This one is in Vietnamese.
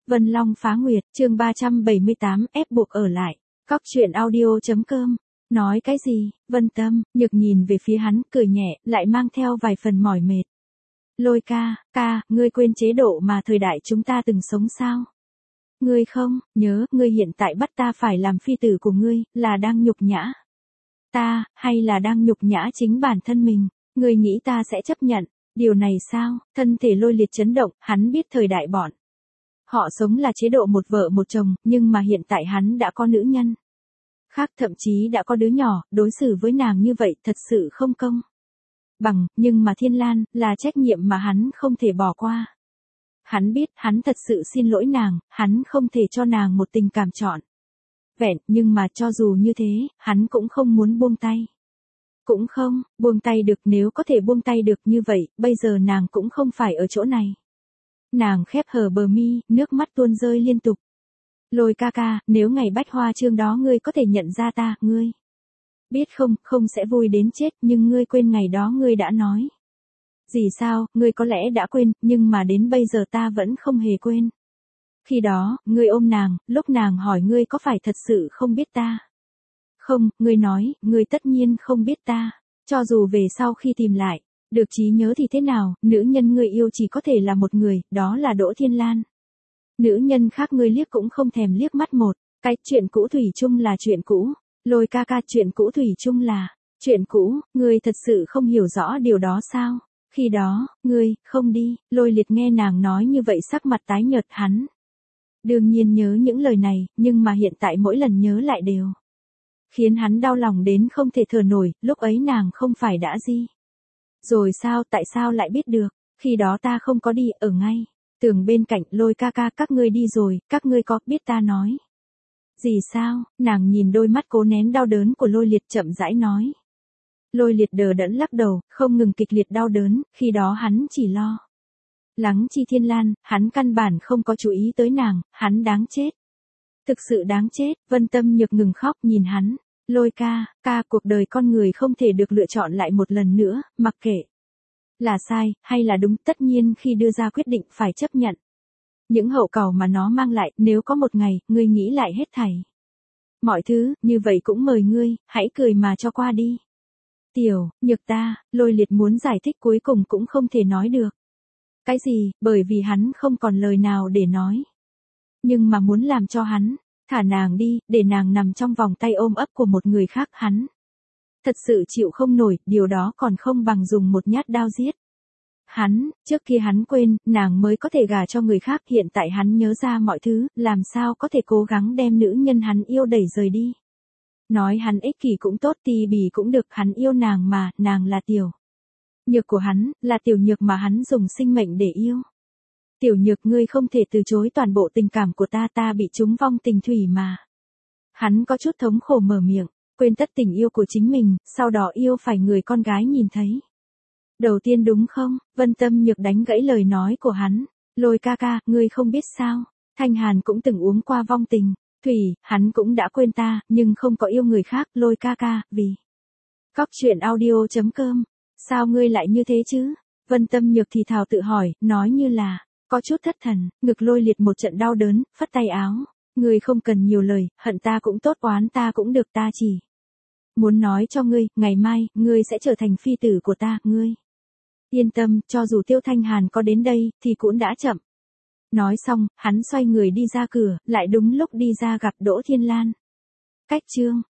Vân Long phá nguyệt, chương 378, ép buộc ở lại. Cóc truyện audio.com. Nói cái gì? Vân Tâm, Nhược nhìn về phía hắn, cười nhẹ, lại mang theo vài phần mỏi mệt. Lôi ca, ngươi quên chế độ mà thời đại chúng ta từng sống sao? Ngươi không, nhớ, ngươi hiện tại bắt ta phải làm phi tử của ngươi, là đang nhục nhã ta, hay là đang nhục nhã chính bản thân mình? Ngươi nghĩ ta sẽ chấp nhận điều này sao? Thân thể Lôi Liệt chấn động, hắn biết thời đại bọn họ sống là chế độ một vợ một chồng, nhưng mà hiện tại hắn đã có nữ nhân khác, thậm chí đã có đứa nhỏ, đối xử với nàng như vậy thật sự không công bằng, nhưng mà Thiên Lan, là trách nhiệm mà hắn không thể bỏ qua. Hắn biết, hắn thật sự xin lỗi nàng, hắn không thể cho nàng một tình cảm trọn vẹn, nhưng mà cho dù như thế, hắn cũng không muốn buông tay. Cũng không, buông tay được, nếu có thể buông tay được như vậy, bây giờ nàng cũng không phải ở chỗ này. Nàng khép hờ bờ mi, nước mắt tuôn rơi liên tục. Lôi ca, nếu ngày bách hoa trương đó ngươi có thể nhận ra ta, ngươi biết không sẽ vui đến chết, nhưng ngươi quên ngày đó ngươi đã nói. Gì sao, ngươi có lẽ đã quên, nhưng mà đến bây giờ ta vẫn không hề quên. Khi đó, ngươi ôm nàng, lúc nàng hỏi ngươi có phải thật sự không biết ta? Không, ngươi nói, ngươi tất nhiên không biết ta. Cho dù về sau khi tìm lại được trí nhớ thì thế nào, nữ nhân ngươi yêu chỉ có thể là một người, đó là Đỗ Thiên Lan. Nữ nhân khác ngươi liếc cũng không thèm liếc mắt một cái, chuyện cũ thủy chung là chuyện cũ. Lôi ca, chuyện cũ thủy chung là chuyện cũ, ngươi thật sự không hiểu rõ điều đó sao? Khi đó, ngươi không đi. Lôi Liệt nghe nàng nói như vậy sắc mặt tái nhợt, hắn đương nhiên nhớ những lời này, nhưng mà hiện tại mỗi lần nhớ lại đều khiến hắn đau lòng đến không thể thở nổi. Lúc ấy nàng không phải đã gì rồi sao, tại sao lại biết được? Khi đó ta không có đi, ở ngay tường bên cạnh. Lôi ca, các ngươi đi rồi, các ngươi có biết ta nói gì sao? Nàng nhìn đôi mắt cố nén đau đớn của Lôi Liệt, chậm rãi nói. Lôi Liệt đờ đẫn lắc đầu, không ngừng kịch liệt đau đớn, khi đó hắn chỉ lo lắng chi Thiên Lan, hắn căn bản không có chú ý tới nàng, hắn đáng chết. Thực sự đáng chết. Vân Tâm Nhược ngừng khóc nhìn hắn. Lôi ca, cuộc đời con người không thể được lựa chọn lại một lần nữa, mặc kệ là sai, hay là đúng, tất nhiên khi đưa ra quyết định phải chấp nhận những hậu quả mà nó mang lại. Nếu có một ngày, ngươi nghĩ lại hết thảy mọi thứ, như vậy cũng mời ngươi, hãy cười mà cho qua đi. Tiểu Nhược ta, Lôi Liệt muốn giải thích cuối cùng cũng không thể nói được cái gì, bởi vì hắn không còn lời nào để nói. Nhưng mà muốn làm cho hắn thả nàng đi, để nàng nằm trong vòng tay ôm ấp của một người khác, hắn thật sự chịu không nổi, điều đó còn không bằng dùng một nhát đao giết hắn. Trước kia hắn quên, nàng mới có thể gả cho người khác, hiện tại hắn nhớ ra mọi thứ, làm sao có thể cố gắng đem nữ nhân hắn yêu đẩy rời đi. Nói hắn ích kỷ cũng tốt, ti bỉ cũng được, hắn yêu nàng mà, nàng là Tiểu Nhược của hắn, là Tiểu Nhược mà hắn dùng sinh mệnh để yêu. Tiểu Nhược, ngươi không thể từ chối toàn bộ tình cảm của ta, ta bị trúng vong tình thủy mà. Hắn có chút thống khổ mở miệng, quên tất tình yêu của chính mình, sau đó yêu phải người con gái nhìn thấy đầu tiên, đúng không? Vân Tâm Nhược đánh gãy lời nói của hắn. Lôi ca, ngươi không biết sao? Thanh Hàn cũng từng uống qua vong tình thủy, hắn cũng đã quên ta, nhưng không có yêu người khác. Lôi ca, vì Cóc truyện audio.com. Sao ngươi lại như thế chứ? Vân Tâm Nhược thì thào tự hỏi, nói như là có chút thất thần. Ngực Lôi Liệt một trận đau đớn, phất tay áo. Ngươi không cần nhiều lời, hận ta cũng tốt, oán ta cũng được, ta chỉ muốn nói cho ngươi, ngày mai, ngươi sẽ trở thành phi tử của ta, ngươi yên tâm, cho dù Tiêu Thanh Hàn có đến đây, thì cũng đã chậm. Nói xong, hắn xoay người đi ra cửa, lại đúng lúc đi ra gặp Đỗ Thiên Lan. Cách chương